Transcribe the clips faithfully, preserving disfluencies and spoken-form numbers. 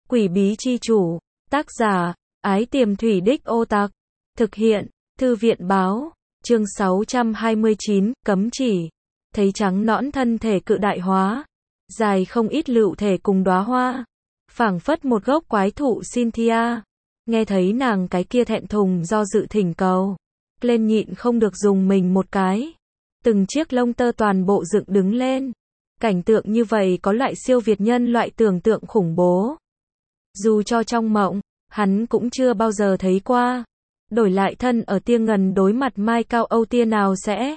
Quỷ bí chi chủ. Tác giả, Ái Tiềm Thủy Đích Ô Tặc. Thực hiện, Thư viện báo. Chương sáu trăm hai mươi chín, cấm chỉ. Thấy trắng nõn thân thể cự đại hóa. Dài không ít lựu thể cùng đóa hoa. Phảng phất một gốc quái thụ Cynthia. Nghe thấy nàng cái kia thẹn thùng do dự thỉnh cầu. Lên nhịn không được dùng mình một cái. Từng chiếc lông tơ toàn bộ dựng đứng lên. Cảnh tượng như vậy có loại siêu việt nhân loại tưởng tượng khủng bố. Dù cho trong mộng, hắn cũng chưa bao giờ thấy qua. Đổi lại thân ở tia ngần đối mặt mai cao âu tia nào sẽ.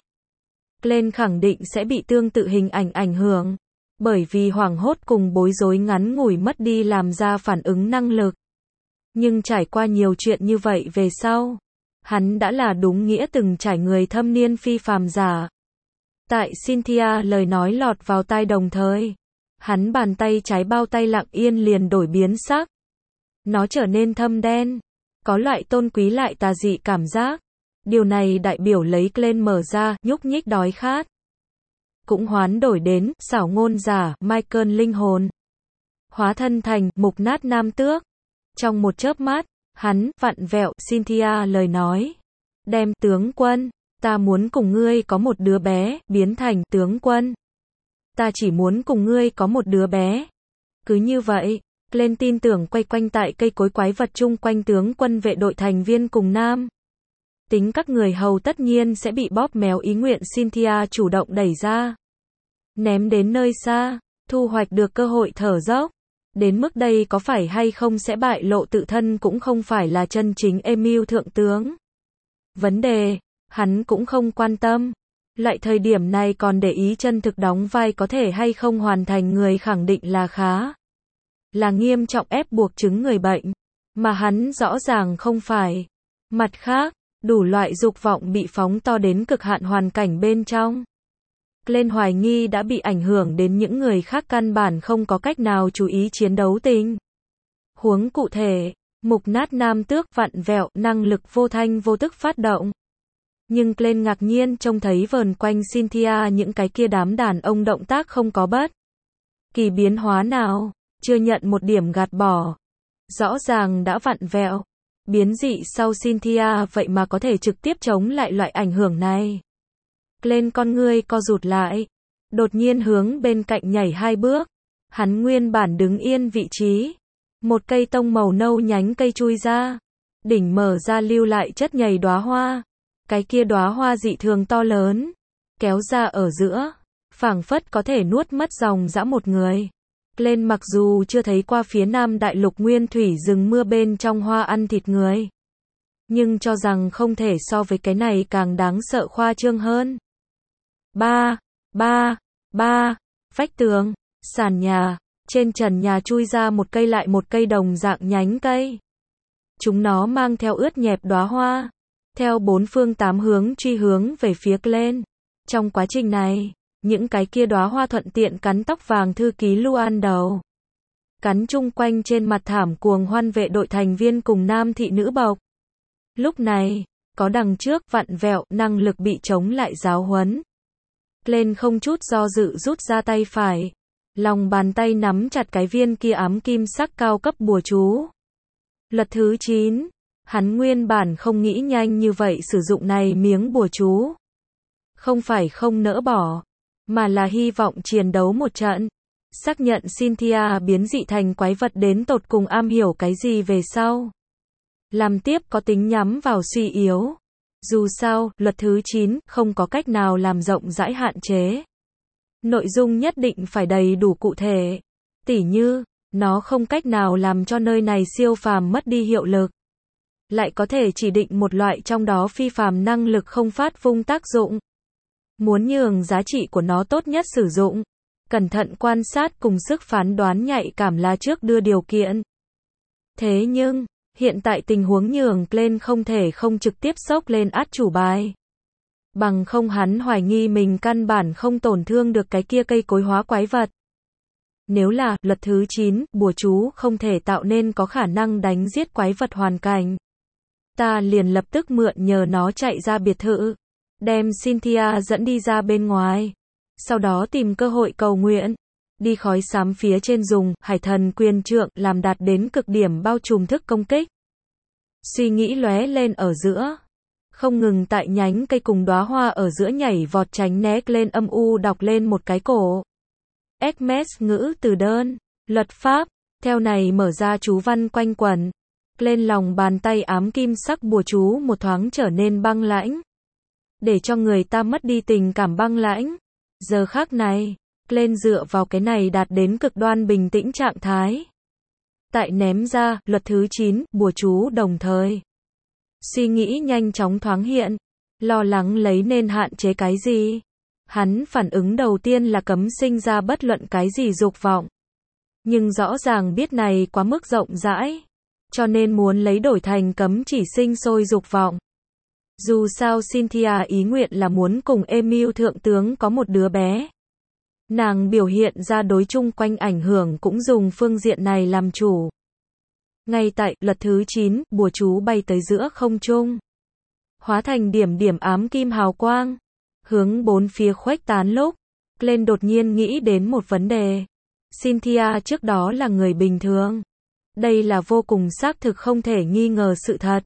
Lên khẳng định sẽ bị tương tự hình ảnh ảnh hưởng. Bởi vì hoảng hốt cùng bối rối ngắn ngủi mất đi làm ra phản ứng năng lực. Nhưng trải qua nhiều chuyện như vậy về sau. Hắn đã là đúng nghĩa từng trải người thâm niên phi phàm giả. Tại Cynthia lời nói lọt vào tai đồng thời. Hắn bàn tay trái bao tay lặng yên liền đổi biến sắc. Nó trở nên thâm đen. Có loại tôn quý lại tà dị cảm giác. Điều này đại biểu lấy lên mở ra, nhúc nhích đói khát. Cũng hoán đổi đến, xảo ngôn giả, Michael linh hồn. Hóa thân thành, mục nát nam tước. Trong một chớp mắt, hắn, vặn vẹo, Cynthia lời nói. Đem, tướng quân, ta muốn cùng ngươi có một đứa bé, biến thành, tướng quân. Ta chỉ muốn cùng ngươi có một đứa bé. Cứ như vậy, lên tin tưởng quay quanh tại cây cối quái vật chung quanh tướng quân vệ đội thành viên cùng nam. Tính các người hầu tất nhiên sẽ bị bóp méo ý nguyện Cynthia chủ động đẩy ra. Ném đến nơi xa, thu hoạch được cơ hội thở dốc. Đến mức đây có phải hay không sẽ bại lộ tự thân cũng không phải là chân chính Emil thượng tướng. Vấn đề, hắn cũng không quan tâm. Lại thời điểm này còn để ý chân thực đóng vai có thể hay không hoàn thành người khẳng định là khá. Là nghiêm trọng ép buộc chứng người bệnh. Mà hắn rõ ràng không phải. Mặt khác, đủ loại dục vọng bị phóng to đến cực hạn hoàn cảnh bên trong. Lên hoài nghi đã bị ảnh hưởng đến những người khác căn bản không có cách nào chú ý chiến đấu tình. Huống cụ thể, mục nát nam tước vặn vẹo năng lực vô thanh vô tức phát động. Nhưng lên ngạc nhiên trông thấy vờn quanh Cynthia những cái kia đám đàn ông động tác không có bất kỳ biến hóa nào, chưa nhận một điểm gạt bỏ. Rõ ràng đã vặn vẹo. Biến dị sau Cynthia vậy mà có thể trực tiếp chống lại loại ảnh hưởng này. Lên con ngươi co rụt lại. Đột nhiên hướng bên cạnh nhảy hai bước. Hắn nguyên bản đứng yên vị trí. Một cây tông màu nâu nhánh cây chui ra. Đỉnh mở ra lưu lại chất nhầy đóa hoa. Cái kia đóa hoa dị thường to lớn. Kéo ra ở giữa. Phảng phất có thể nuốt mất dòng dã một người. Lên mặc dù chưa thấy qua phía nam đại lục nguyên thủy rừng mưa bên trong hoa ăn thịt người. Nhưng cho rằng không thể so với cái này càng đáng sợ khoa trương hơn. Ba, ba, ba, vách tường, sàn nhà, trên trần nhà chui ra một cây lại một cây đồng dạng nhánh cây. Chúng nó mang theo ướt nhẹp đóa hoa. Theo bốn phương tám hướng truy hướng về phía lên. Trong quá trình này, những cái kia đóa hoa thuận tiện cắn tóc vàng thư ký Luan đầu. Cắn chung quanh trên mặt thảm cuồng hoan vệ đội thành viên cùng nam thị nữ bộc. Lúc này, có đằng trước vặn vẹo năng lực bị chống lại giáo huấn. Lên không chút do dự rút ra tay phải. Lòng bàn tay nắm chặt cái viên kia ám kim sắc cao cấp bùa chú. Luật thứ chín. Hắn nguyên bản không nghĩ nhanh như vậy sử dụng này miếng bùa chú. Không phải không nỡ bỏ. Mà là hy vọng chiến đấu một trận. Xác nhận Cynthia biến dị thành quái vật đến tột cùng am hiểu cái gì về sau. Làm tiếp có tính nhắm vào suy yếu. Dù sao, luật thứ chín không có cách nào làm rộng rãi hạn chế. Nội dung nhất định phải đầy đủ cụ thể. Tỉ như, nó không cách nào làm cho nơi này siêu phàm mất đi hiệu lực. Lại có thể chỉ định một loại trong đó phi phàm năng lực không phát vung tác dụng. Muốn nhường giá trị của nó tốt nhất sử dụng. Cẩn thận quan sát cùng sức phán đoán nhạy cảm là trước đưa điều kiện. Thế nhưng, hiện tại tình huống nhường lên không thể không trực tiếp xốc lên át chủ bài. Bằng không hắn hoài nghi mình căn bản không tổn thương được cái kia cây cối hóa quái vật. Nếu là luật thứ chín, bùa chú không thể tạo nên có khả năng đánh giết quái vật hoàn cảnh. Ta liền lập tức mượn nhờ nó chạy ra biệt thự. Đem Cynthia dẫn đi ra bên ngoài. Sau đó tìm cơ hội cầu nguyện. đi khói xám phía trên dùng hải thần quyền trượng làm đạt đến cực điểm bao trùm thức công kích. Suy nghĩ lóe lên ở giữa. Không ngừng tại nhánh cây cùng đóa hoa ở giữa nhảy vọt tránh né lên âm u đọc lên một cái cổ. Hermes ngữ từ đơn, luật pháp, theo này mở ra chú văn quanh quẩn. Lên lòng bàn tay ám kim sắc bùa chú một thoáng trở nên băng lãnh. Để cho người ta mất đi tình cảm băng lãnh. Giờ khắc này, lên dựa vào cái này đạt đến cực đoan bình tĩnh trạng thái. Tại ném ra, luật thứ chín, bùa chú đồng thời. Suy nghĩ nhanh chóng thoáng hiện. Lo lắng lấy nên hạn chế cái gì? Hắn phản ứng đầu tiên là cấm sinh ra bất luận cái gì dục vọng. Nhưng rõ ràng biết này quá mức rộng rãi. Cho nên muốn lấy đổi thành cấm chỉ sinh sôi dục vọng. Dù sao Cynthia ý nguyện là muốn cùng Emil thượng tướng có một đứa bé. Nàng biểu hiện ra đối chung quanh ảnh hưởng cũng dùng phương diện này làm chủ. Ngay tại luật thứ chín, bùa chú bay tới giữa không trung. Hóa thành điểm điểm ám kim hào quang. Hướng bốn phía khuếch tán lúc. Lên đột nhiên nghĩ đến một vấn đề. Cynthia trước đó là người bình thường. Đây là vô cùng xác thực không thể nghi ngờ sự thật.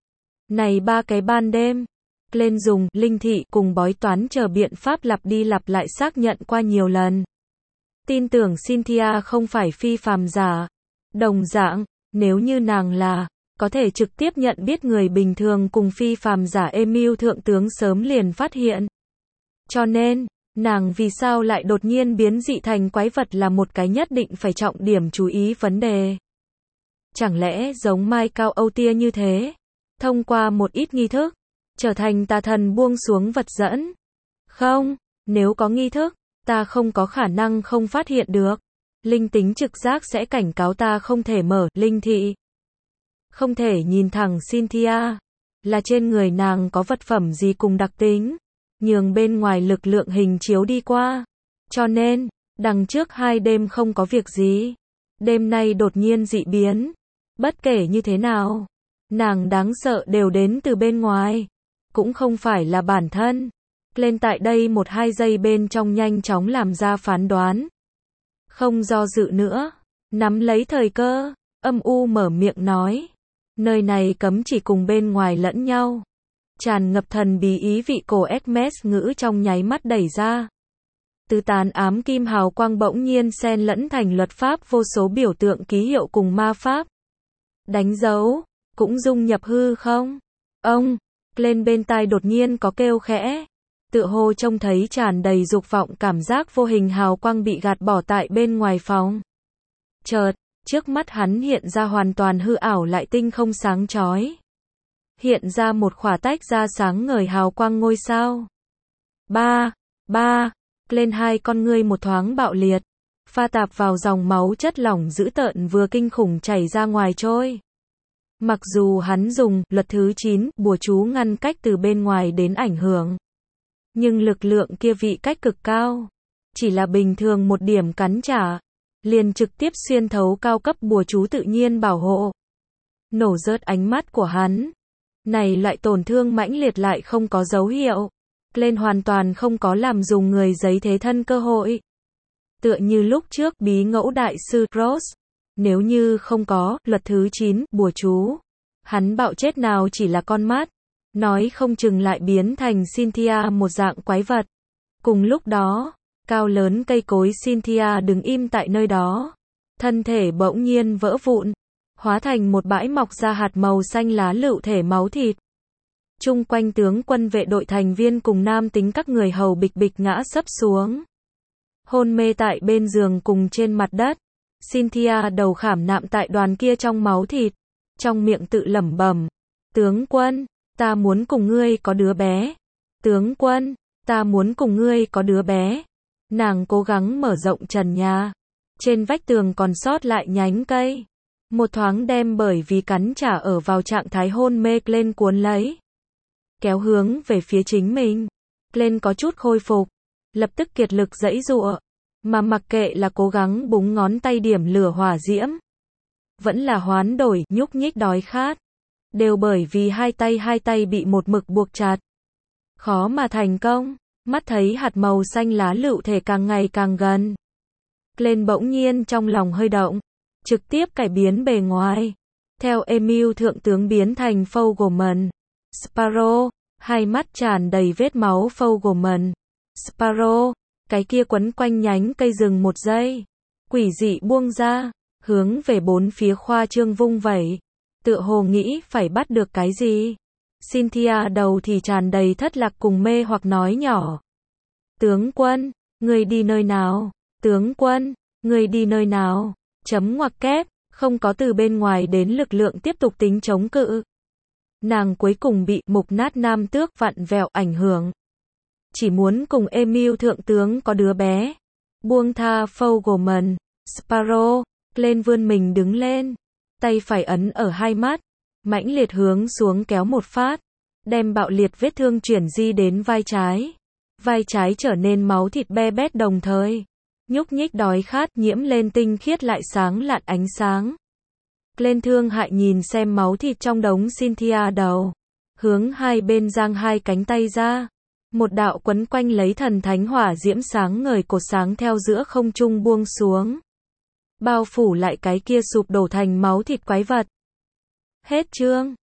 Này ba cái ban đêm. Lên dùng linh thị cùng bói toán chờ biện pháp lặp đi lặp lại xác nhận qua nhiều lần. Tin tưởng Cynthia không phải phi phàm giả. Đồng dạng, nếu như nàng là, có thể trực tiếp nhận biết người bình thường cùng phi phàm giả Emil thượng tướng sớm liền phát hiện. Cho nên, nàng vì sao lại đột nhiên biến dị thành quái vật là một cái nhất định phải trọng điểm chú ý vấn đề. Chẳng lẽ giống Mai Cao Âu Tia như thế, thông qua một ít nghi thức, trở thành tà thần buông xuống vật dẫn? Không, nếu có nghi thức, ta không có khả năng không phát hiện được. Linh tính trực giác sẽ cảnh cáo ta không thể mở linh thị. Không thể nhìn thẳng Cynthia, là trên người nàng có vật phẩm gì cùng đặc tính, nhường bên ngoài lực lượng hình chiếu đi qua. Cho nên, đằng trước hai đêm không có việc gì, đêm nay đột nhiên dị biến. Bất kể như thế nào, nàng đáng sợ đều đến từ bên ngoài, cũng không phải là bản thân. Lên tại đây một hai giây bên trong nhanh chóng làm ra phán đoán. Không do dự nữa, nắm lấy thời cơ, âm u mở miệng nói. Nơi này cấm chỉ cùng bên ngoài lẫn nhau. Tràn ngập thần bí ý vị cổ Hermes ngữ trong nháy mắt đẩy ra. Tứ tán ám kim hào quang bỗng nhiên xen lẫn thành luật pháp vô số biểu tượng ký hiệu cùng ma pháp. Đánh dấu, cũng dung nhập hư không? Ông, lên bên tai đột nhiên có kêu khẽ. Tựa hồ trông thấy tràn đầy dục vọng cảm giác vô hình hào quang bị gạt bỏ tại bên ngoài phòng. Chợt, trước mắt hắn hiện ra hoàn toàn hư ảo lại tinh không sáng chói. Hiện ra một khỏa tách ra sáng ngời hào quang ngôi sao. Ba, ba, lên hai con ngươi một thoáng bạo liệt. Pha tạp vào dòng máu chất lỏng dữ tợn vừa kinh khủng chảy ra ngoài trôi. Mặc dù hắn dùng luật thứ chín, bùa chú ngăn cách từ bên ngoài đến ảnh hưởng. Nhưng lực lượng kia vị cách cực cao. Chỉ là bình thường một điểm cắn trả. Liền trực tiếp xuyên thấu cao cấp bùa chú tự nhiên bảo hộ. Nổ rớt ánh mắt của hắn. Này loại tổn thương mãnh liệt lại không có dấu hiệu. Lên hoàn toàn không có làm dùng người giấy thế thân cơ hội. Tựa như lúc trước bí ngẫu đại sư Ross. Nếu như không có luật thứ chín, bùa chú. Hắn bạo chết nào chỉ là con mắt. Nói không chừng lại biến thành Cynthia một dạng quái vật. Cùng lúc đó, cao lớn cây cối Cynthia đứng im tại nơi đó. Thân thể bỗng nhiên vỡ vụn. Hóa thành một bãi mọc ra hạt màu xanh lá lựu thể máu thịt. Chung quanh tướng quân vệ đội thành viên cùng nam tính các người hầu bịch bịch ngã sấp xuống. Hôn mê tại bên giường cùng trên mặt đất. Cynthia đầu khảm nạm tại đoàn kia trong máu thịt. Trong miệng tự lẩm bẩm. Tướng quân, ta muốn cùng ngươi có đứa bé. Tướng quân, ta muốn cùng ngươi có đứa bé. Nàng cố gắng mở rộng trần nhà. Trên vách tường còn sót lại nhánh cây. Một thoáng đem bởi vì cắn trả ở vào trạng thái hôn mê lên cuốn lấy. Kéo hướng về phía chính mình. Lên có chút khôi phục. Lập tức kiệt lực giãy giụa. Mà mặc kệ là cố gắng búng ngón tay điểm lửa hỏa diễm. Vẫn là hoán đổi, nhúc nhích đói khát. Đều bởi vì hai tay hai tay bị một mực buộc chặt. Khó mà thành công. Mắt thấy hạt màu xanh lá lựu thể càng ngày càng gần. Glenn bỗng nhiên trong lòng hơi động, trực tiếp cải biến bề ngoài. Theo Emil thượng tướng biến thành Fogelman. Sparrow, hai mắt tràn đầy vết máu Fogelman. Sparrow, cái kia quấn quanh nhánh cây rừng một giây. Quỷ dị buông ra, hướng về bốn phía khoa trương vung vẩy. Tựa hồ nghĩ phải bắt được cái gì. Cynthia đầu thì tràn đầy thất lạc cùng mê hoặc nói nhỏ. Tướng quân, người đi nơi nào? Tướng quân, người đi nơi nào? Chấm ngoặc kép, không có từ bên ngoài đến lực lượng tiếp tục tính chống cự. Nàng cuối cùng bị mục nát nam tước vặn vẹo ảnh hưởng. Chỉ muốn cùng Emil thượng tướng có đứa bé. Buông tha Fogelman. Sparrow, lên vươn mình đứng lên. Tay phải ấn ở hai mắt. Mãnh liệt hướng xuống kéo một phát. Đem bạo liệt vết thương chuyển di đến vai trái. Vai trái trở nên máu thịt be bét đồng thời. Nhúc nhích đói khát nhiễm lên tinh khiết lại sáng lạn ánh sáng. Lên thương hại nhìn xem máu thịt trong đống Cynthia đầu. Hướng hai bên giang hai cánh tay ra. Một đạo quấn quanh lấy thần thánh hỏa diễm sáng ngời cột sáng theo giữa không trung buông xuống. Bao phủ lại cái kia sụp đổ thành máu thịt quái vật. Hết chương.